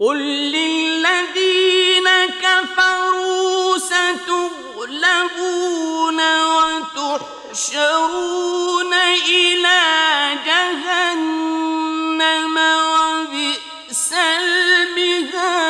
قل للذين كفروا ستغلبون وتحشرون إلى جهنم وبئس المهاد.